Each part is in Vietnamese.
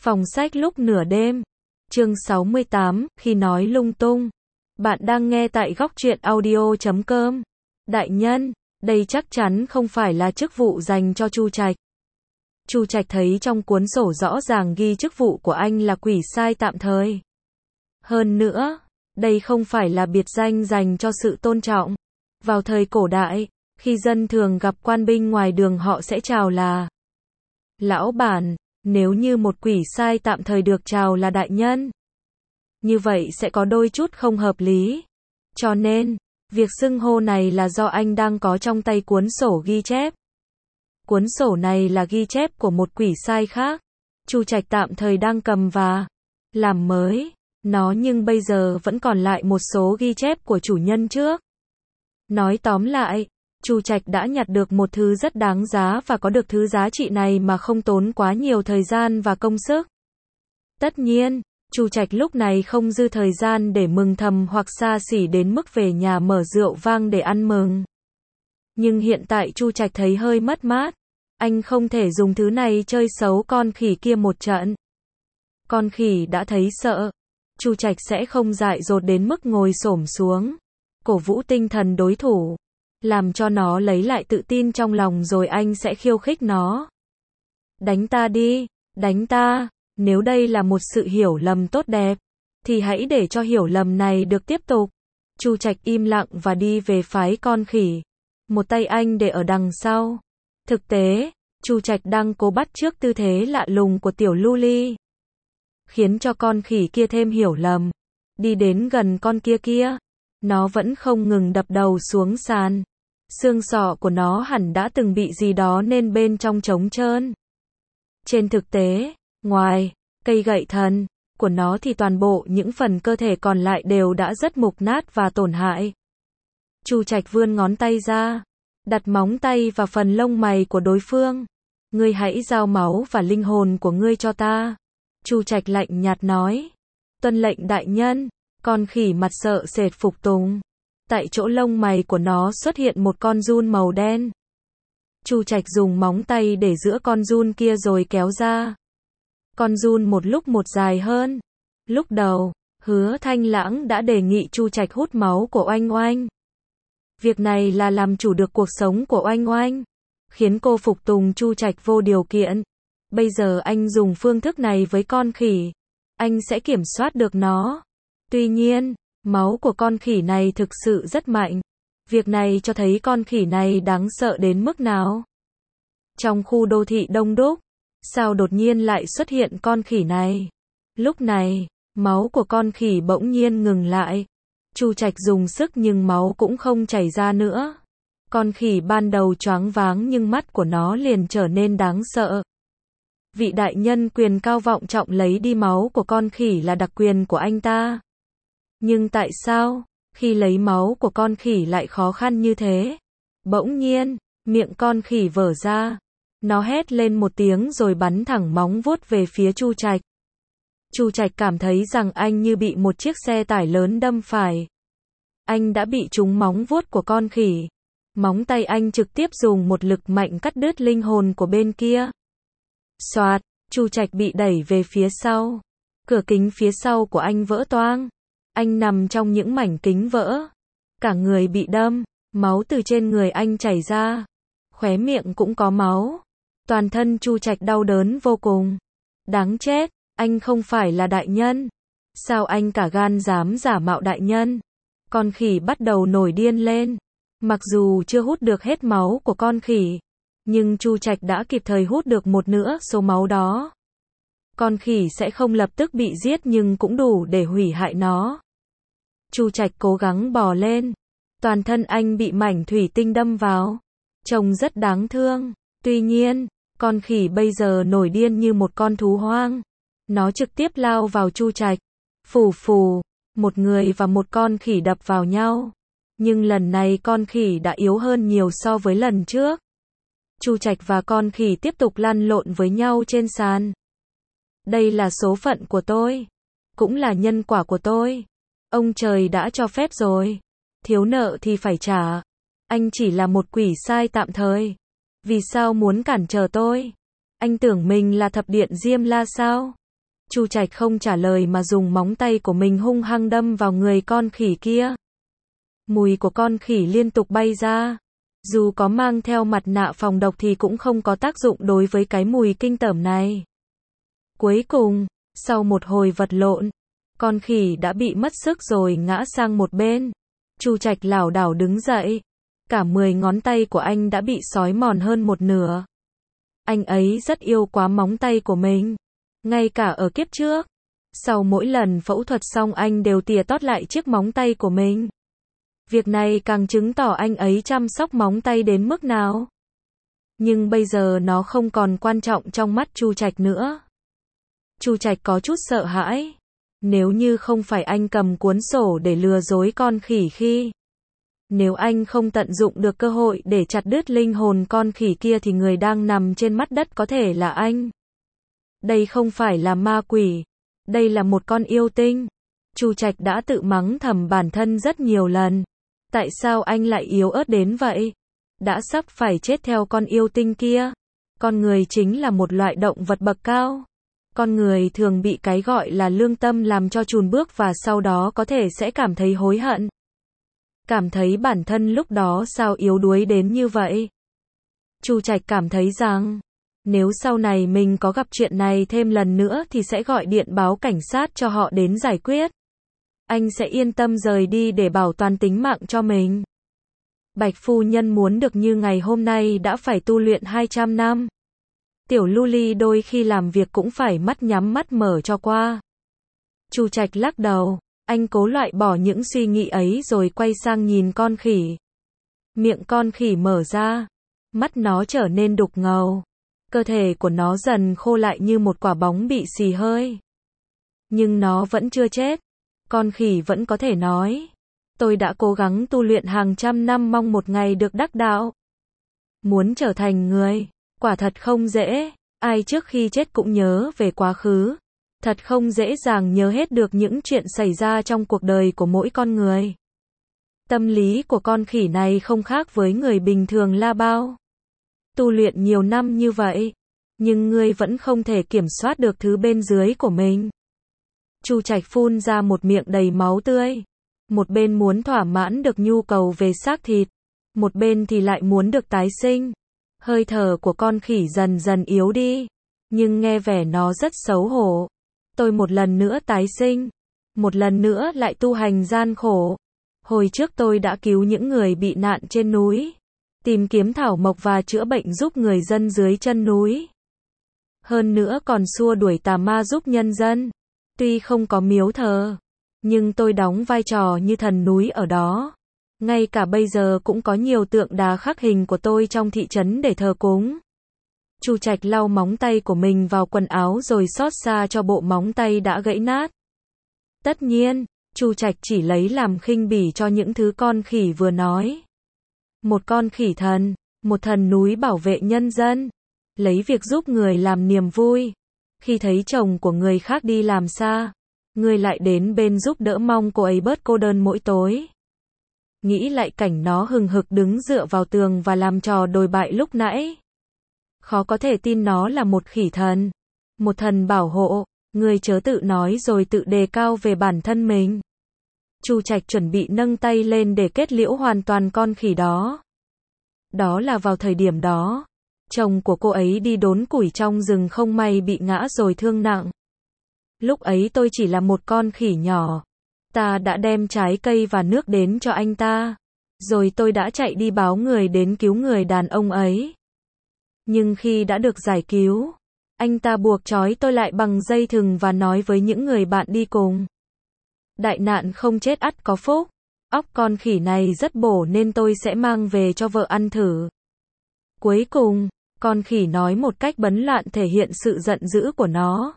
Phòng sách lúc nửa đêm. Chương 68, khi nói lung tung. Bạn đang nghe tại góc truyện audio.com. Đại nhân, đây chắc chắn không phải là chức vụ dành cho Chu Trạch. Chu Trạch thấy trong cuốn sổ rõ ràng ghi chức vụ của anh là quỷ sai tạm thời. Hơn nữa, đây không phải là biệt danh dành cho sự tôn trọng. Vào thời cổ đại, khi dân thường gặp quan binh ngoài đường họ sẽ chào là lão bản. Nếu như một quỷ sai tạm thời được chào là đại nhân, như vậy sẽ có đôi chút không hợp lý. Cho nên, việc xưng hô này là do anh đang có trong tay cuốn sổ ghi chép. Cuốn sổ này là ghi chép của một quỷ sai khác. Chu Trạch tạm thời đang cầm và làm mới nó, nhưng bây giờ vẫn còn lại một số ghi chép của chủ nhân trước. Nói tóm lại, Chu Trạch đã nhặt được một thứ rất đáng giá và có được thứ giá trị này mà không tốn quá nhiều thời gian và công sức. Tất nhiên, Chu Trạch lúc này không dư thời gian để mừng thầm hoặc xa xỉ đến mức về nhà mở rượu vang để ăn mừng. Nhưng hiện tại Chu Trạch thấy hơi mất mát. Anh không thể dùng thứ này chơi xấu con khỉ kia một trận. Con khỉ đã thấy sợ. Chu Trạch sẽ không dại dột đến mức ngồi xổm xuống, cổ vũ tinh thần đối thủ, làm cho nó lấy lại tự tin trong lòng, rồi anh sẽ khiêu khích nó. Đánh ta đi, đánh ta. Nếu đây là một sự hiểu lầm tốt đẹp, thì hãy để cho hiểu lầm này được tiếp tục. Chu Trạch im lặng và đi về phái con khỉ. Một tay anh để ở đằng sau. Thực tế, Chu Trạch đang cố bắt chước tư thế lạ lùng của tiểu Luli, khiến cho con khỉ kia thêm hiểu lầm. Đi đến gần con kia, nó vẫn không ngừng đập đầu xuống sàn. Xương sọ của nó hẳn đã từng bị gì đó nên bên trong trống trơn. Trên thực tế, ngoài cây gậy thần của nó thì toàn bộ những phần cơ thể còn lại đều đã rất mục nát và tổn hại. Chu Trạch vươn ngón tay ra, đặt móng tay vào phần lông mày của đối phương. Ngươi hãy giao máu và linh hồn của ngươi cho ta. Chu Trạch lạnh nhạt nói. Tuân lệnh đại nhân. Con khỉ mặt sợ sệt phục tùng. Tại chỗ lông mày của nó xuất hiện một con giun màu đen. Chu Trạch dùng móng tay để giữa con giun kia rồi kéo ra. Con giun một lúc một dài hơn. Lúc đầu, Hứa Thanh Lãng đã đề nghị Chu Trạch hút máu của Oanh Oanh. Việc này là làm chủ được cuộc sống của Oanh Oanh, khiến cô phục tùng Chu Trạch vô điều kiện. Bây giờ anh dùng phương thức này với con khỉ, anh sẽ kiểm soát được nó. Tuy nhiên, máu của con khỉ này thực sự rất mạnh. Việc này cho thấy con khỉ này đáng sợ đến mức nào. Trong khu đô thị đông đúc, sao đột nhiên lại xuất hiện con khỉ này? Lúc này, máu của con khỉ bỗng nhiên ngừng lại. Chu Trạch dùng sức nhưng máu cũng không chảy ra nữa. Con khỉ ban đầu choáng váng nhưng mắt của nó liền trở nên đáng sợ. Vị đại nhân quyền cao vọng trọng lấy đi máu của con khỉ là đặc quyền của anh ta. Nhưng tại sao, khi lấy máu của con khỉ lại khó khăn như thế? Bỗng nhiên, miệng con khỉ vỡ ra. Nó hét lên một tiếng rồi bắn thẳng móng vuốt về phía Chu Trạch. Chu Trạch cảm thấy rằng anh như bị một chiếc xe tải lớn đâm phải. Anh đã bị trúng móng vuốt của con khỉ. Móng tay anh trực tiếp dùng một lực mạnh cắt đứt linh hồn của bên kia. Xoạt, Chu Trạch bị đẩy về phía sau. Cửa kính phía sau của anh vỡ toang. Anh nằm trong những mảnh kính vỡ. Cả người bị đâm, máu từ trên người anh chảy ra. Khóe miệng cũng có máu. Toàn thân Chu Trạch đau đớn vô cùng. Đáng chết, anh không phải là đại nhân. Sao anh cả gan dám giả mạo đại nhân? Con khỉ bắt đầu nổi điên lên. Mặc dù chưa hút được hết máu của con khỉ, nhưng Chu Trạch đã kịp thời hút được một nửa số máu đó. Con khỉ sẽ không lập tức bị giết nhưng cũng đủ để hủy hại nó. Chu Trạch cố gắng bò lên. Toàn thân anh bị mảnh thủy tinh đâm vào. Trông rất đáng thương. Tuy nhiên, con khỉ bây giờ nổi điên như một con thú hoang. Nó trực tiếp lao vào Chu Trạch. Phù phù, một người và một con khỉ đập vào nhau. Nhưng lần này con khỉ đã yếu hơn nhiều so với lần trước. Chu Trạch và con khỉ tiếp tục lăn lộn với nhau trên sàn. Đây là số phận của tôi. Cũng là nhân quả của tôi. Ông trời đã cho phép rồi. Thiếu nợ thì phải trả. Anh chỉ là một quỷ sai tạm thời. Vì sao muốn cản trở tôi? Anh tưởng mình là thập điện Diêm La sao? Chu Trạch không trả lời mà dùng móng tay của mình hung hăng đâm vào người con khỉ kia. Mùi của con khỉ liên tục bay ra. Dù có mang theo mặt nạ phòng độc thì cũng không có tác dụng đối với cái mùi kinh tởm này. Cuối cùng, sau một hồi vật lộn, con khỉ đã bị mất sức rồi ngã sang một bên. Chu Trạch lảo đảo đứng dậy. Cả 10 ngón tay của anh đã bị xói mòn hơn một nửa. Anh ấy rất yêu quá móng tay của mình. Ngay cả ở kiếp trước. Sau mỗi lần phẫu thuật xong anh đều tỉa tót lại chiếc móng tay của mình. Việc này càng chứng tỏ anh ấy chăm sóc móng tay đến mức nào. Nhưng bây giờ nó không còn quan trọng trong mắt Chu Trạch nữa. Chu Trạch có chút sợ hãi. Nếu như không phải anh cầm cuốn sổ để lừa dối con khỉ khi. Nếu anh không tận dụng được cơ hội để chặt đứt linh hồn con khỉ kia thì người đang nằm trên mặt đất có thể là anh. Đây không phải là ma quỷ. Đây là một con yêu tinh. Chu Trạch đã tự mắng thầm bản thân rất nhiều lần. Tại sao anh lại yếu ớt đến vậy? Đã sắp phải chết theo con yêu tinh kia. Con người chính là một loại động vật bậc cao. Con người thường bị cái gọi là lương tâm làm cho chùn bước và sau đó có thể sẽ cảm thấy hối hận. Cảm thấy bản thân lúc đó sao yếu đuối đến như vậy. Chu Trạch cảm thấy rằng, nếu sau này mình có gặp chuyện này thêm lần nữa thì sẽ gọi điện báo cảnh sát cho họ đến giải quyết. Anh sẽ yên tâm rời đi để bảo toàn tính mạng cho mình. Bạch phu nhân muốn được như ngày hôm nay đã phải tu luyện 200 năm. Tiểu Luli đôi khi làm việc cũng phải mắt nhắm mắt mở cho qua. Chu Trạch lắc đầu, anh cố loại bỏ những suy nghĩ ấy rồi quay sang nhìn con khỉ. Miệng con khỉ mở ra, mắt nó trở nên đục ngầu. Cơ thể của nó dần khô lại như một quả bóng bị xì hơi. Nhưng nó vẫn chưa chết. Con khỉ vẫn có thể nói. Tôi đã cố gắng tu luyện hàng trăm năm mong một ngày được đắc đạo. Muốn trở thành người, quả thật không dễ. Ai trước khi chết cũng nhớ về quá khứ. Thật không dễ dàng nhớ hết được những chuyện xảy ra trong cuộc đời của mỗi con người. Tâm lý của con khỉ này không khác với người bình thường la bao. Tu luyện nhiều năm như vậy, nhưng ngươi vẫn không thể kiểm soát được thứ bên dưới của mình. Chu Trạch phun ra một miệng đầy máu tươi. Một bên muốn thỏa mãn được nhu cầu về xác thịt, một bên thì lại muốn được tái sinh. Hơi thở của con khỉ dần dần yếu đi, nhưng nghe vẻ nó rất xấu hổ. Tôi một lần nữa tái sinh, một lần nữa lại tu hành gian khổ. Hồi trước tôi đã cứu những người bị nạn trên núi, tìm kiếm thảo mộc và chữa bệnh giúp người dân dưới chân núi. Hơn nữa còn xua đuổi tà ma giúp nhân dân. Tuy không có miếu thờ, nhưng tôi đóng vai trò như thần núi ở đó. Ngay cả bây giờ cũng có nhiều tượng đá khắc hình của tôi trong thị trấn để thờ cúng. Chu Trạch lau móng tay của mình vào quần áo rồi xót xa cho bộ móng tay đã gãy nát. Tất nhiên, Chu Trạch chỉ lấy làm khinh bỉ cho những thứ con khỉ vừa nói. Một con khỉ thần, một thần núi bảo vệ nhân dân, lấy việc giúp người làm niềm vui. Khi thấy chồng của người khác đi làm xa, người lại đến bên giúp đỡ mong cô ấy bớt cô đơn mỗi tối. Nghĩ lại cảnh nó hừng hực đứng dựa vào tường và làm trò đồi bại lúc nãy. Khó có thể tin nó là một khỉ thần, một thần bảo hộ. Người chớ tự nói rồi tự đề cao về bản thân mình. Chu Trạch chuẩn bị nâng tay lên để kết liễu hoàn toàn con khỉ đó. Đó là vào thời điểm đó, chồng của cô ấy đi đốn củi trong rừng không may bị ngã rồi thương nặng. Lúc ấy tôi chỉ là một con khỉ nhỏ. Ta đã đem trái cây và nước đến cho anh ta. Rồi tôi đã chạy đi báo người đến cứu người đàn ông ấy. Nhưng khi đã được giải cứu, anh ta buộc trói tôi lại bằng dây thừng và nói với những người bạn đi cùng. Đại nạn không chết ắt có phúc. Óc con khỉ này rất bổ nên tôi sẽ mang về cho vợ ăn thử. Cuối cùng, con khỉ nói một cách bấn loạn thể hiện sự giận dữ của nó.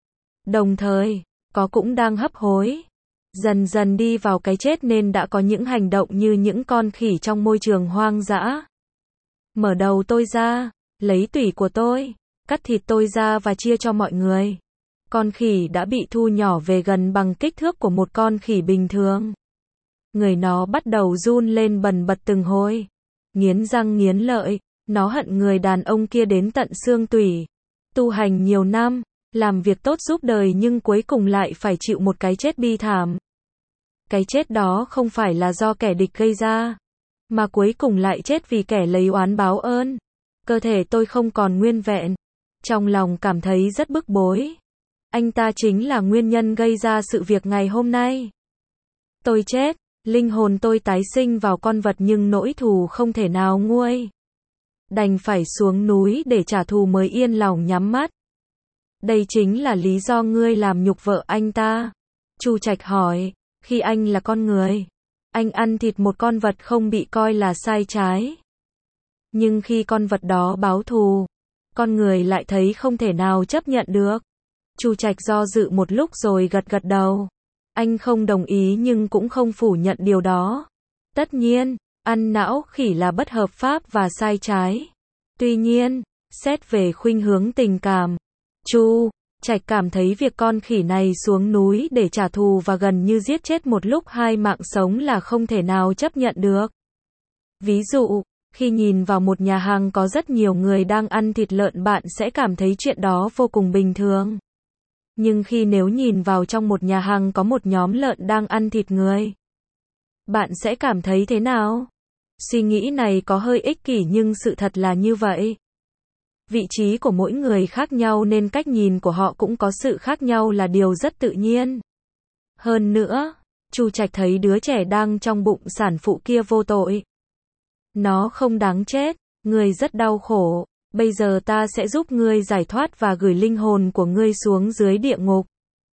Đồng thời, có cũng đang hấp hối. Dần dần đi vào cái chết nên đã có những hành động như những con khỉ trong môi trường hoang dã. Mở đầu tôi ra, lấy tủy của tôi, cắt thịt tôi ra và chia cho mọi người. Con khỉ đã bị thu nhỏ về gần bằng kích thước của một con khỉ bình thường. Người nó bắt đầu run lên bần bật từng hồi. Nghiến răng nghiến lợi, nó hận người đàn ông kia đến tận xương tủy. Tu hành nhiều năm, làm việc tốt giúp đời nhưng cuối cùng lại phải chịu một cái chết bi thảm. Cái chết đó không phải là do kẻ địch gây ra, mà cuối cùng lại chết vì kẻ lấy oán báo ơn. Cơ thể tôi không còn nguyên vẹn. Trong lòng cảm thấy rất bức bối. Anh ta chính là nguyên nhân gây ra sự việc ngày hôm nay. Tôi chết, linh hồn tôi tái sinh vào con vật nhưng nỗi thù không thể nào nguôi. Đành phải xuống núi để trả thù mới yên lòng nhắm mắt. Đây chính là lý do ngươi làm nhục vợ anh ta. Chu Trạch hỏi, khi anh là con người, anh ăn thịt một con vật không bị coi là sai trái. Nhưng khi con vật đó báo thù, con người lại thấy không thể nào chấp nhận được. Chu Trạch do dự một lúc rồi gật gật đầu. Anh không đồng ý nhưng cũng không phủ nhận điều đó. Tất nhiên, ăn não khỉ là bất hợp pháp và sai trái. Tuy nhiên, xét về khuynh hướng tình cảm, Chu Trạch cảm thấy việc con khỉ này xuống núi để trả thù và gần như giết chết một lúc 2 mạng sống là không thể nào chấp nhận được. Ví dụ, khi nhìn vào một nhà hàng có rất nhiều người đang ăn thịt lợn bạn sẽ cảm thấy chuyện đó vô cùng bình thường. Nhưng khi nếu nhìn vào trong một nhà hàng có một nhóm lợn đang ăn thịt người, bạn sẽ cảm thấy thế nào? Suy nghĩ này có hơi ích kỷ nhưng sự thật là như vậy. Vị trí của mỗi người khác nhau nên cách nhìn của họ cũng có sự khác nhau là điều rất tự nhiên. Hơn nữa, Chu Trạch thấy đứa trẻ đang trong bụng sản phụ kia vô tội. Nó không đáng chết, ngươi rất đau khổ, bây giờ ta sẽ giúp ngươi giải thoát và gửi linh hồn của ngươi xuống dưới địa ngục.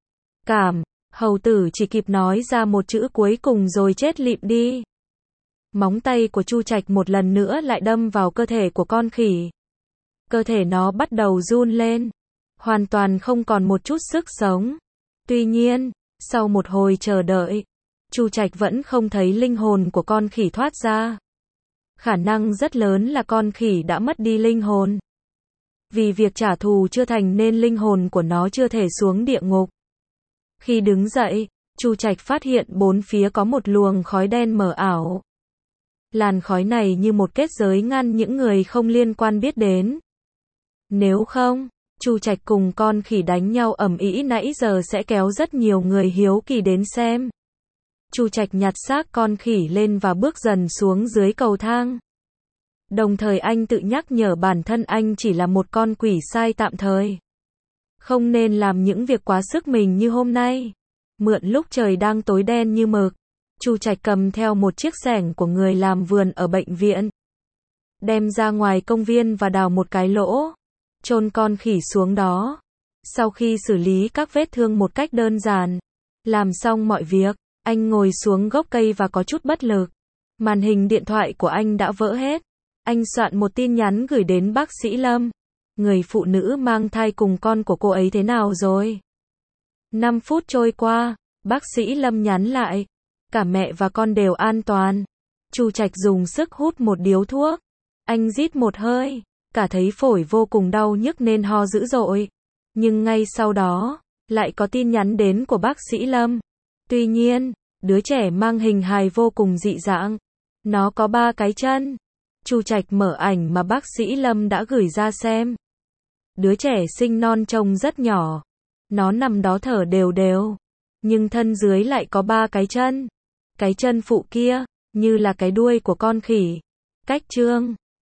Hầu tử chỉ kịp nói ra một chữ cuối cùng rồi chết lịm đi. Móng tay của Chu Trạch một lần nữa lại đâm vào cơ thể của con khỉ. Cơ thể nó bắt đầu run lên, hoàn toàn không còn một chút sức sống. Tuy nhiên, sau một hồi chờ đợi, Chu Trạch vẫn không thấy linh hồn của con khỉ thoát ra. Khả năng rất lớn là con khỉ đã mất đi linh hồn. Vì việc trả thù chưa thành nên linh hồn của nó chưa thể xuống địa ngục. Khi đứng dậy, Chu Trạch phát hiện bốn phía có một luồng khói đen mờ ảo. Làn khói này như một kết giới ngăn những người không liên quan biết đến. Nếu không, Chu Trạch cùng con khỉ đánh nhau ầm ĩ nãy giờ sẽ kéo rất nhiều người hiếu kỳ đến xem. Chu Trạch nhặt xác con khỉ lên và bước dần xuống dưới cầu thang. Đồng thời anh tự nhắc nhở bản thân anh chỉ là một con quỷ sai tạm thời. Không nên làm những việc quá sức mình như hôm nay. Mượn lúc trời đang tối đen như mực, Chu Trạch cầm theo một chiếc xẻng của người làm vườn ở bệnh viện. Đem ra ngoài công viên và đào một cái lỗ. Chôn con khỉ xuống đó. Sau khi xử lý các vết thương một cách đơn giản, làm xong mọi việc, anh ngồi xuống gốc cây và có chút bất lực. Màn hình điện thoại của anh đã vỡ hết. Anh soạn một tin nhắn gửi đến bác sĩ Lâm. Người phụ nữ mang thai cùng con của cô ấy thế nào rồi? 5 phút trôi qua, bác sĩ Lâm nhắn lại. Cả mẹ và con đều an toàn. Chu Trạch dùng sức hút một điếu thuốc. Anh rít một hơi. Cả thấy phổi vô cùng đau nhức nên ho dữ dội. Nhưng ngay sau đó, lại có tin nhắn đến của bác sĩ Lâm. Tuy nhiên, đứa trẻ mang hình hài vô cùng dị dạng. Nó có 3 cái chân. Chu Trạch mở ảnh mà bác sĩ Lâm đã gửi ra xem. Đứa trẻ sinh non trông rất nhỏ. Nó nằm đó thở đều đều. Nhưng thân dưới lại có 3 cái chân. Cái chân phụ kia, như là cái đuôi của con khỉ. Cách chương